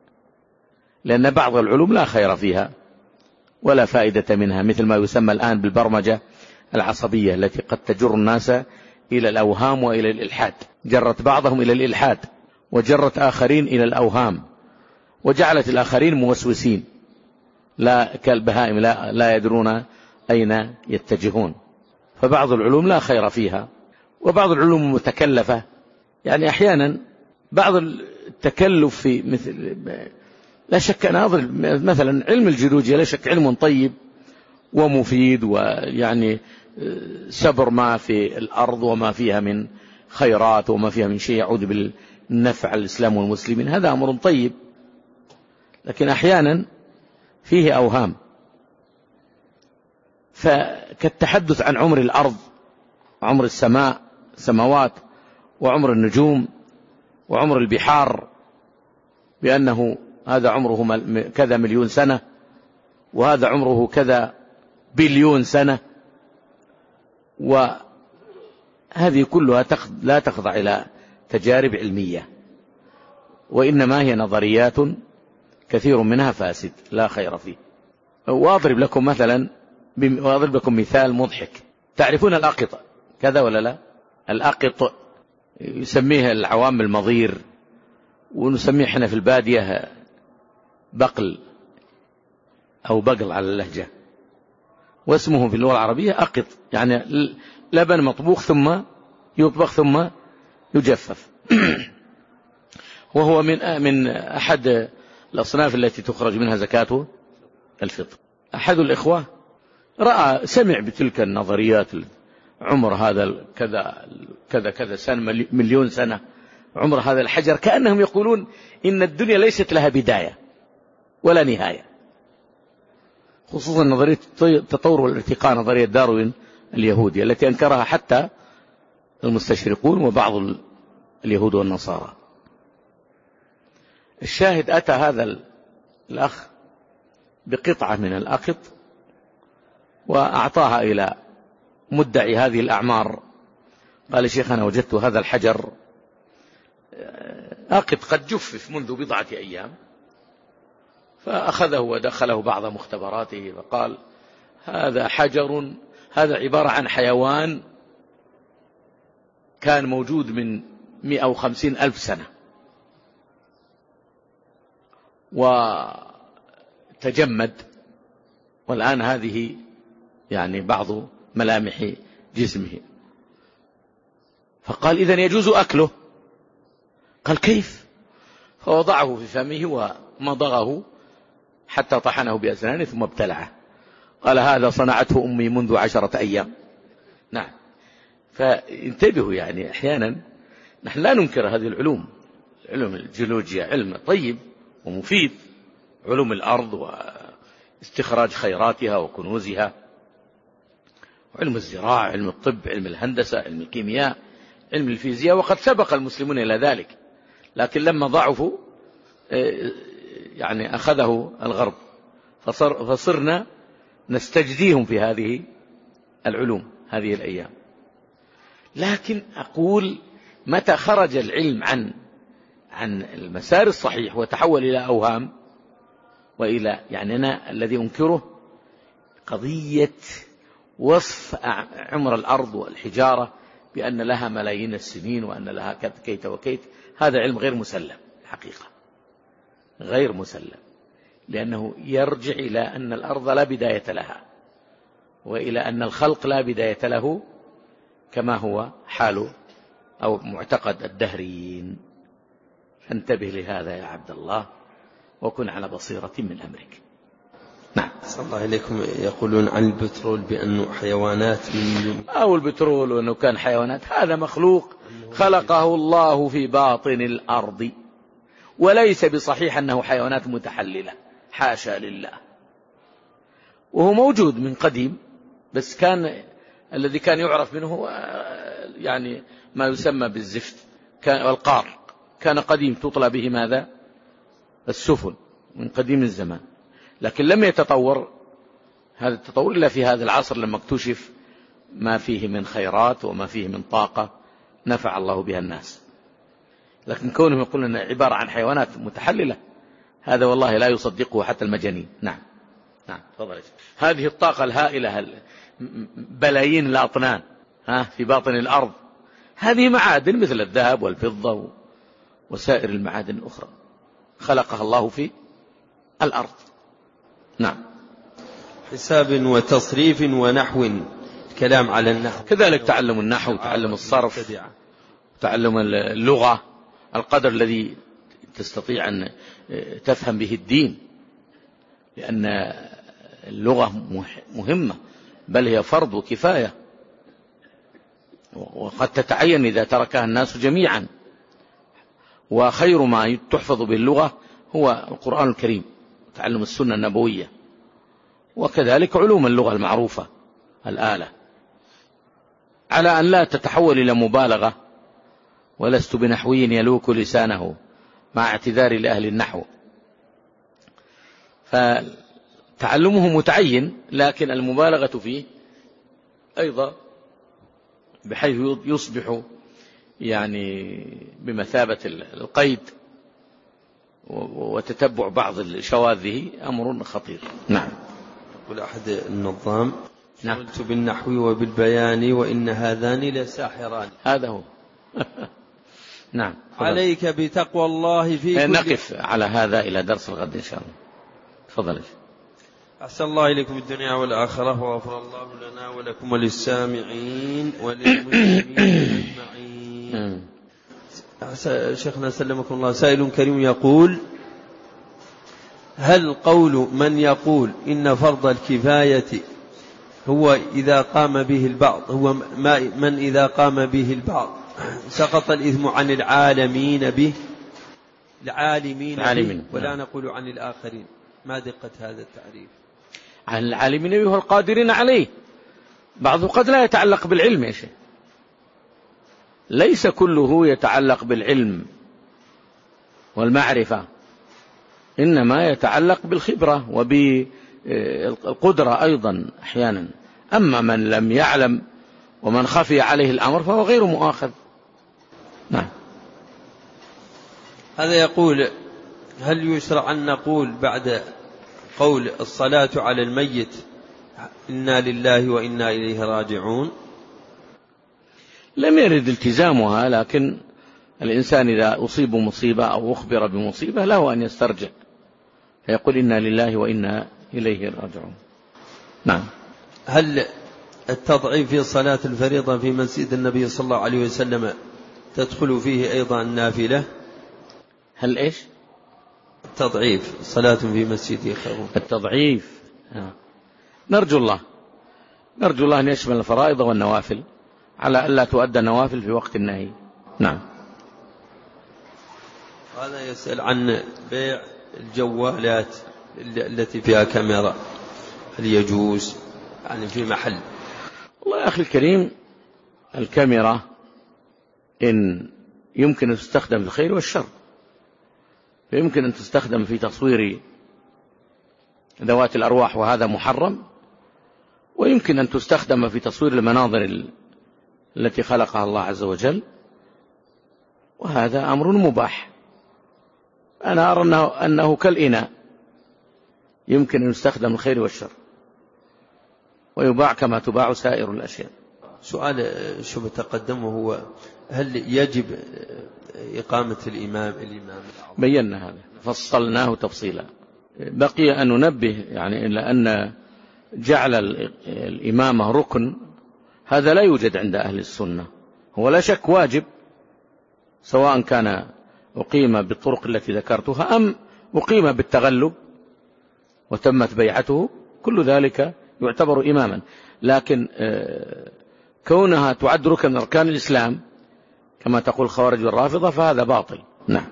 Speaker 1: لأن بعض العلوم لا خير فيها ولا فائدة منها، مثل ما يسمى الآن بالبرمجة العصبية التي قد تجر الناس إلى الأوهام وإلى الإلحاد. جرت بعضهم إلى الإلحاد وجرت آخرين إلى الأوهام، وجعلت الآخرين موسوسين لا كالبهائم لا, لا يدرون أين يتجهون. فبعض العلوم لا خير فيها، وبعض العلوم متكلفة. يعني أحيانا بعض التكلف في مثل، لا شك أنا أظن مثلا علم الجيولوجيا لا شك علم طيب ومفيد، ويعني سبر ما في الأرض وما فيها من خيرات وما فيها من شيء يعود بالنفع الإسلام والمسلمين، هذا أمر طيب. لكن أحيانا فيه أوهام، فكالتحدث عن عمر الأرض، عمر السماء سماوات، وعمر النجوم، وعمر البحار، بأنه هذا عمره كذا مليون سنة، وهذا عمره كذا بليون سنة. وهذه كلها لا تخضع إلى تجارب علمية، وإنما هي نظريات كثير منها فاسد لا خير فيه. وأضرب لكم مثلا وأضرب لكم مثال مضحك. تعرفون الأقط كذا ولا لا؟ الأقط يسميه العوام المضير، ونسميه احنا في البادية بقل أو بقل على اللهجة، واسمه في اللغة العربية أقط، يعني لبن مطبوخ ثم يطبخ ثم يجفف. وهو من من أحد الأصناف التي تخرج منها زكاة الفطر. أحد الإخوة رأى سمع بتلك النظريات، عمر هذا كذا كذا كذا سنة، مليون سنة، عمر هذا الحجر، كأنهم يقولون إن الدنيا ليست لها بداية ولا نهاية، خصوصا نظرية التطور والارتقاء، نظرية داروين اليهودية التي أنكرها حتى المستشرقون وبعض اليهود والنصارى. الشاهد أتى هذا الأخ بقطعة من الأقط وأعطاها إلى مدعي هذه الأعمار، قال شيخ أنا وجدت هذا الحجر أقط قد جفف منذ بضعة أيام، فأخذه ودخله بعض مختبراته وقال هذا حجر، هذا عبارة عن حيوان كان موجود من مئة وخمسين ألف سنة وتجمد، والآن هذه يعني بعض ملامح جسمه. فقال إذن يجوز أكله؟ قال كيف؟ فوضعه في فمه ومضغه حتى طحنه بأسنانه ثم ابتلعه. قال هذا صنعته أمي منذ عشرة أيام. نعم. فانتبهوا، يعني أحيانا نحن لا ننكر هذه العلوم، علوم الجيولوجيا علم طيب ومفيد، علوم الأرض واستخراج خيراتها وكنوزها، علم الزراعة، علم الطب، علم الهندسة، علم الكيمياء، علم الفيزياء، وقد سبق المسلمون إلى ذلك، لكن لما ضعفوا يعني أخذه الغرب، فصر فصرنا نستجديهم في هذه العلوم هذه الأيام. لكن أقول متى خرج العلم عن عن المسار الصحيح وتحول إلى أوهام وإلى، يعني أنا الذي أنكره قضية وصف عمر الأرض والحجارة بأن لها ملايين السنين وأن لها كيت وكيت، هذا علم غير مسلم الحقيقة، غير مسلم، لأنه يرجع إلى أن الأرض لا بداية لها، وإلى أن الخلق لا بداية له، كما هو حال أو معتقد الدهريين. فانتبه لهذا يا عبد الله، وكن على بصيرة من أمرك. نعم.
Speaker 2: صلى الله عليكم. يقولون عن البترول بأنه حيوانات من
Speaker 1: أو البترول وأنه كان حيوانات، هذا مخلوق خلقه الله في باطن الأرض، وليس بصحيح أنه حيوانات متحللة، حاشا لله. وهو موجود من قديم، بس كان الذي كان يعرف منه يعني ما يسمى بالزفت، كان والقار، كان قديم تطلى به ماذا؟ السفن، من قديم الزمان. لكن لم يتطور هذا التطور إلا في هذا العصر لما اكتشف ما فيه من خيرات وما فيه من طاقة نفع الله بها الناس. لكن كونهم يقولون أنها عبارة عن حيوانات متحللة، هذا والله لا يصدقه حتى المجانين. نعم نعم تفضل. هذه الطاقة الهائلة، بلايين الأطنان ها في باطن الأرض، هذه معادن مثل الذهب والفضة وسائر المعادن الأخرى خلقها الله في الأرض. نعم.
Speaker 2: حساب وتصريف ونحو، كلام على النحو،
Speaker 1: كذلك تعلم النحو وتعلم الصرف وتعلم اللغة، القدر الذي تستطيع أن تفهم به الدين، لأن اللغة مهمة، بل هي فرض وكفاية، وقد تتعين إذا تركها الناس جميعا. وخير ما تحفظ باللغة هو القرآن الكريم، تعلم السنة النبوية، وكذلك علوم اللغة المعروفة الآلة، على أن لا تتحول إلى مبالغة. ولست بنحوي يلوك لسانه مع اعتذاري لأهل النحو. فتعلمه متعين، لكن المبالغة فيه أيضا بحيث يصبح يعني بمثابة القيد وتتبع بعض شواذه أمر خطير. نعم.
Speaker 2: يقول أحد النظام:
Speaker 1: نعم.
Speaker 2: قلت بالنحو وبالبيان وإن هذان لساحران.
Speaker 1: هذا هو. نعم.
Speaker 2: عليك بتقوى الله في كل.
Speaker 1: نقف على هذا إلى درس الغد إن شاء الله. تفضل.
Speaker 2: أحسن الله إليكم الدنيا والآخرة، وغفر الله لنا ولكم وللسامعين وللمسلمين أجمعين. شيخنا سلمكم الله، سائل كريم يقول: هل قول من يقول إن فرض الكفاية هو إذا قام به البعض هو ما من إذا قام به البعض سقط الإثم عن العالمين به العالمين به ولا نعم. نقول عن الآخرين؟ ما دقة هذا التعريف؟
Speaker 1: عن العالمين به والقادرين عليه. بعضه قد لا يتعلق بالعلم يا شيخ، ليس كله يتعلق بالعلم والمعرفة، إنما يتعلق بالخبرة وبالقدرة أيضا أحيانا. أما من لم يعلم ومن خفي عليه الأمر فهو غير مؤاخذ. نعم.
Speaker 2: هذا يقول: هل يشرع أن نقول بعد قول الصلاة على الميت إنا لله وإنا إليه راجعون؟
Speaker 1: لم يرد التزامها، لكن الإنسان إذا أصيب مصيبة أو أخبر بمصيبة له أن يسترجع فيقول إنا لله وإنا إليه راجعون. نعم.
Speaker 2: هل التضعيف في صلاة الفريضة في مسجد النبي صلى الله عليه وسلم تدخل فيه أيضا النافلة؟
Speaker 1: هل إيش؟
Speaker 2: التضعيف صلاة في مسجد خير.
Speaker 1: التضعيف آه. نرجو الله نرجو الله أن يشمل الفرائض والنوافل، على ألا تؤدى النوافل في وقت النهي. نعم.
Speaker 2: هذا يسأل عن بيع الجوالات التي فيها كاميرا، هل يجوز يعني في محل؟
Speaker 1: والله يا أخي الكريم، الكاميرا إن يمكن أن تستخدم في الخير والشر، فيمكن أن تستخدم في تصوير ذوات الأرواح وهذا محرم، ويمكن أن تستخدم في تصوير المناظر التي خلقها الله عز وجل، وهذا أمر مباح. أنا أرى أنه, أنه كالإناء يمكن أن يستخدم الخير والشر ويباع كما تباع سائر الأشياء.
Speaker 2: سؤال شبه تقدمه هو: هل يجب إقامة الإمام الإمام الأعظم؟
Speaker 1: بينا هذا، فصلناه تفصيلا. بقي أن ننبه يعني إلا أن جعل الإمامة ركن هذا لا يوجد عند أهل السنة. هو لا شك واجب، سواء كان أقيم بالطرق التي ذكرتها أم أقيم بالتغلب وتمت بيعته، كل ذلك يعتبر إماما. لكن كونها تعد ركن من أركان الإسلام كما تقول الخوارج والرافضة فهذا باطل. نعم.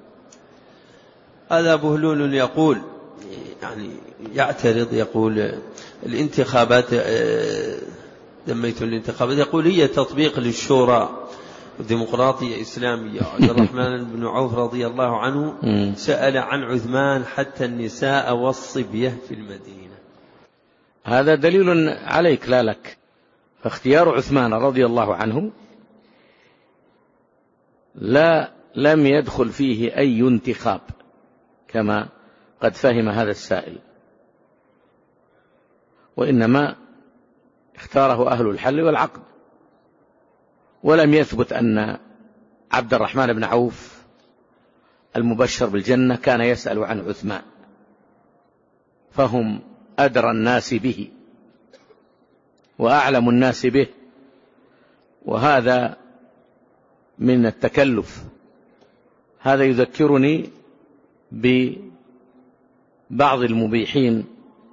Speaker 2: هذا بهلول يقول يعني يعترض، يقول الانتخابات دميت الانتخابات، يقول هي تطبيق للشورى وديمقراطية إسلامية. عبد الرحمن بن عوف رضي الله عنه سأل عن عثمان حتى النساء والصبية في المدينة.
Speaker 1: هذا دليل عليك لا لك. فاختيار عثمان رضي الله عنه لا لم يدخل فيه أي انتخاب كما قد فهم هذا السائل، وإنما اختاره أهل الحل والعقد. ولم يثبت أن عبد الرحمن بن عوف المبشر بالجنة كان يسأل عن عثمان، فهم أدرى الناس به وأعلم الناس به، وهذا من التكلف. هذا يذكرني ببعض المبيحين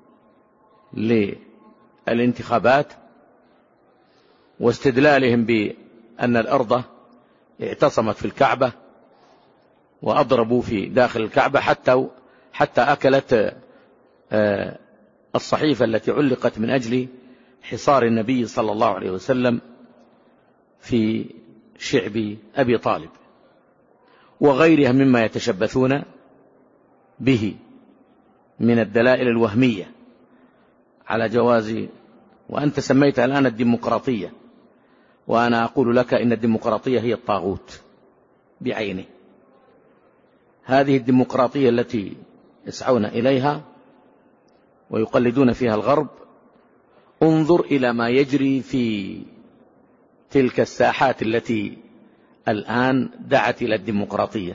Speaker 1: للانتخابات واستدلالهم بأن الأرض اعتصمت في الكعبة وأضربوا في داخل الكعبة حتى حتى أكلت الصحيفة التي علقت من أجل حصار النبي صلى الله عليه وسلم في شعب أبي طالب وغيرها مما يتشبثون به من الدلائل الوهمية على جواز، وأنت سميتها الآن الديمقراطية، وأنا أقول لك إن الديمقراطية هي الطاغوت بعينه. هذه الديمقراطية التي يسعون إليها ويقلدون فيها الغرب، انظر إلى ما يجري في تلك الساحات التي الآن دعت إلى الديمقراطية.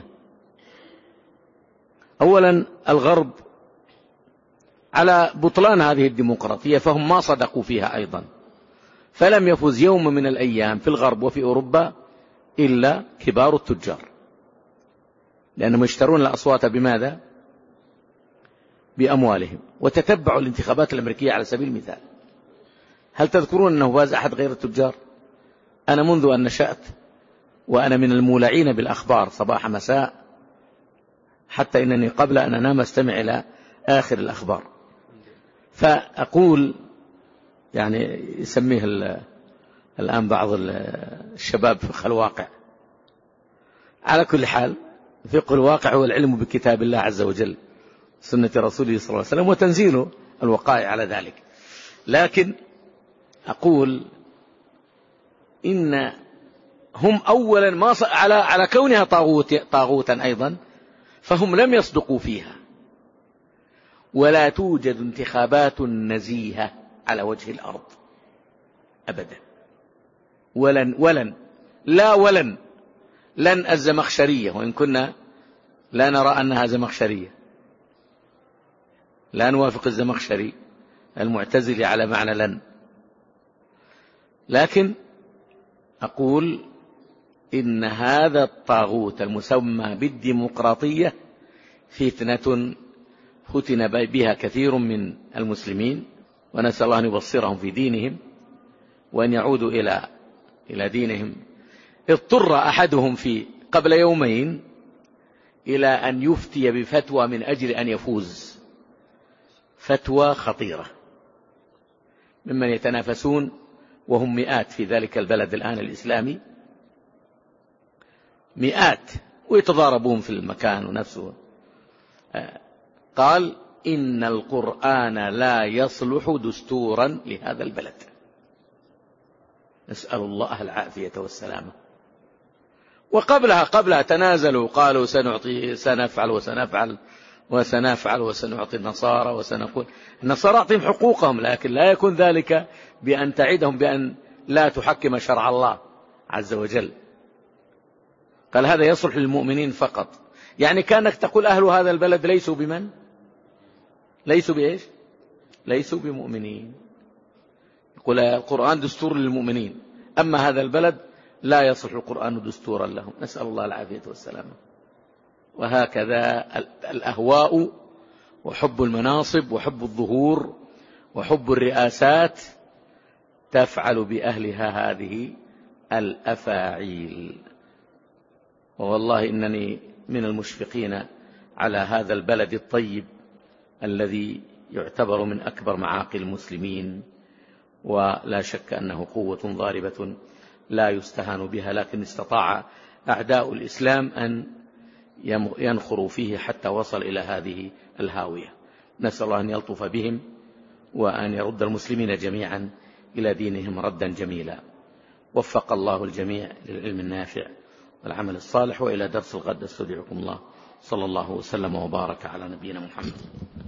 Speaker 1: أولا الغرب على بطلان هذه الديمقراطية، فهم ما صدقوا فيها أيضا، فلم يفوز يوم من الأيام في الغرب وفي أوروبا إلا كبار التجار، لأنهم يشترون الأصوات بماذا؟ بأموالهم. وتتبعوا الانتخابات الأمريكية على سبيل المثال، هل تذكرون أنه فاز أحد غير التجار؟ أنا منذ أن نشأت وأنا من المولعين بالأخبار صباح مساء، حتى إنني قبل أن أنام أستمع إلى آخر الأخبار. فأقول يعني يسميه الآن بعض الشباب فقه الواقع. على كل حال فقه الواقع هو العلم بكتاب الله عز وجل، سنة رسوله صلى الله عليه وسلم، وتنزيل الوقائع على ذلك. لكن أقول إن هم أولا ما على على كونها طاغوت طاغوتا أيضا، فهم لم يصدقوا فيها، ولا توجد انتخابات نزيهة على وجه الأرض أبدا، ولن ولن لا ولن لن الزمخشرية، وإن كنا لا نرى أنها زمخشرية، لا نوافق الزمخشري المعتزلي على معنى لن، لكن أقول إن هذا الطاغوت المسمى بالديمقراطية فتنة فتن بها كثير من المسلمين، ونسأل الله أن يبصرهم في دينهم وأن يعودوا إلى إلى دينهم. اضطر أحدهم في قبل يومين إلى أن يفتي بفتوى من أجل أن يفوز، فتوى خطيرة، ممن يتنافسون وهم مئات في ذلك البلد الآن الإسلامي، مئات، ويتضاربون في المكان ونفسه. قال إن القرآن لا يصلح دستورا لهذا البلد. نسأل الله العافية والسلامة. وقبلها قبلها تنازلوا، قالوا سنعطي سنفعل وسنفعل وسنفعل وسنعطي النصارى وسنقول النصارى أعطيهم حقوقهم، لكن لا يكون ذلك بأن تعدهم بأن لا تحكم شرع الله عز وجل. قال هذا يصلح للمؤمنين فقط، يعني كأنك تقول أهل هذا البلد ليسوا بمن؟ ليسوا بإيش؟ ليسوا بمؤمنين. يقول القرآن دستور للمؤمنين، أما هذا البلد لا يصلح القرآن دستورا لهم. نسأل الله العافية والسلامة. وهكذا الأهواء وحب المناصب وحب الظهور وحب الرئاسات تفعل بأهلها هذه الأفاعيل. والله إنني من المشفقين على هذا البلد الطيب الذي يعتبر من أكبر معاقل المسلمين، ولا شك أنه قوة ضاربة لا يستهان بها، لكن استطاع أعداء الإسلام أن ينخروا فيه حتى وصل إلى هذه الهاوية. نسأل الله أن يلطف بهم وأن يرد المسلمين جميعا إلى دينهم ردا جميلا. وفق الله الجميع للعلم النافع والعمل الصالح. وإلى درس الغد استودعكم الله، صلى الله وسلم وبارك على نبينا محمد.